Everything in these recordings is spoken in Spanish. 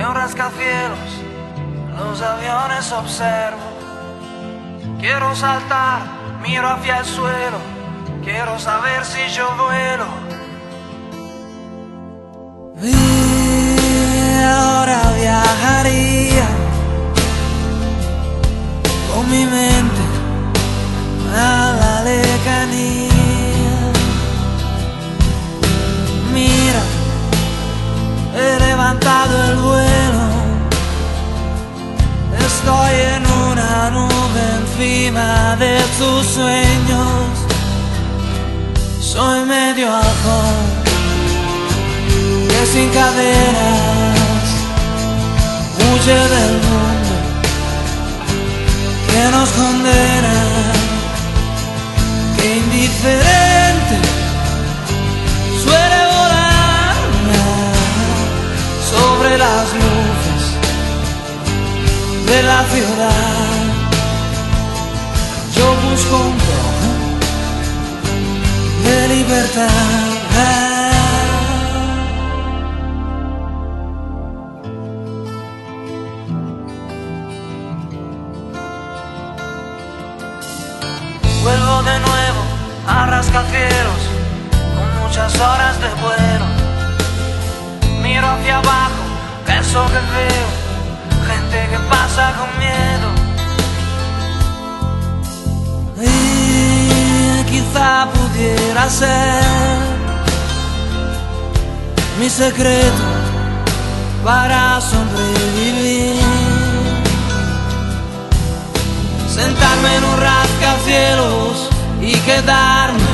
un rascacielos, los aviones observo. Quiero saltar, miro hacia el suelo, quiero saber si yo vuelo. Y ahora viajaría con mi mente a la lejanía. Mira, he levantado el vuelo, estoy en una nube encima de tus sueños. Soy medio halcón que sin cadenas huye del mundo que nos condena, que indiferente suele volar sobre las luces de la ciudad. Yo busco un poco de libertad. Vuelvo de nuevo a rascacielos con muchas horas de vuelo. Miro hacia abajo, eso que veo, gente que pasa con miedo. Y quizá pudiera ser mi secreto para sobrevivir, sentarme en un rascacielos y quedarme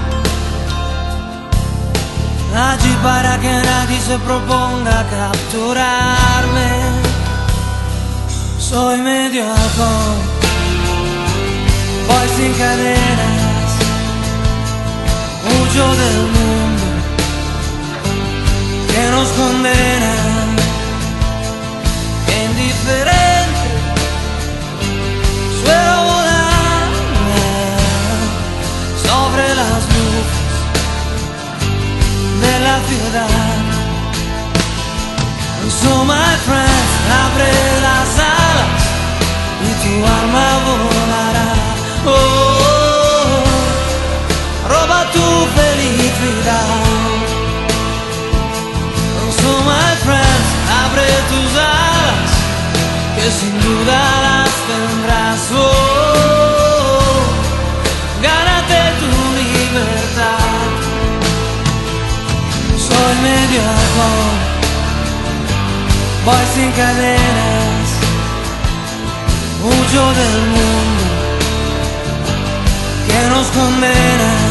allí para que nadie se proponga capturarme. Soy medio halcón, voy sin cadenas, huyo del mundo que nos condena, que indiferente suelo volar sobre las luces de la ciudad. So my friends, abre las alas y tu alma volará. Oh, roba tu felicidad. So my friends, abre tus alas, que sin duda las tendrás. Oh, gánate tu libertad. Soy medio halcón, voy sin cadenas, huyo del mundo que nos condena.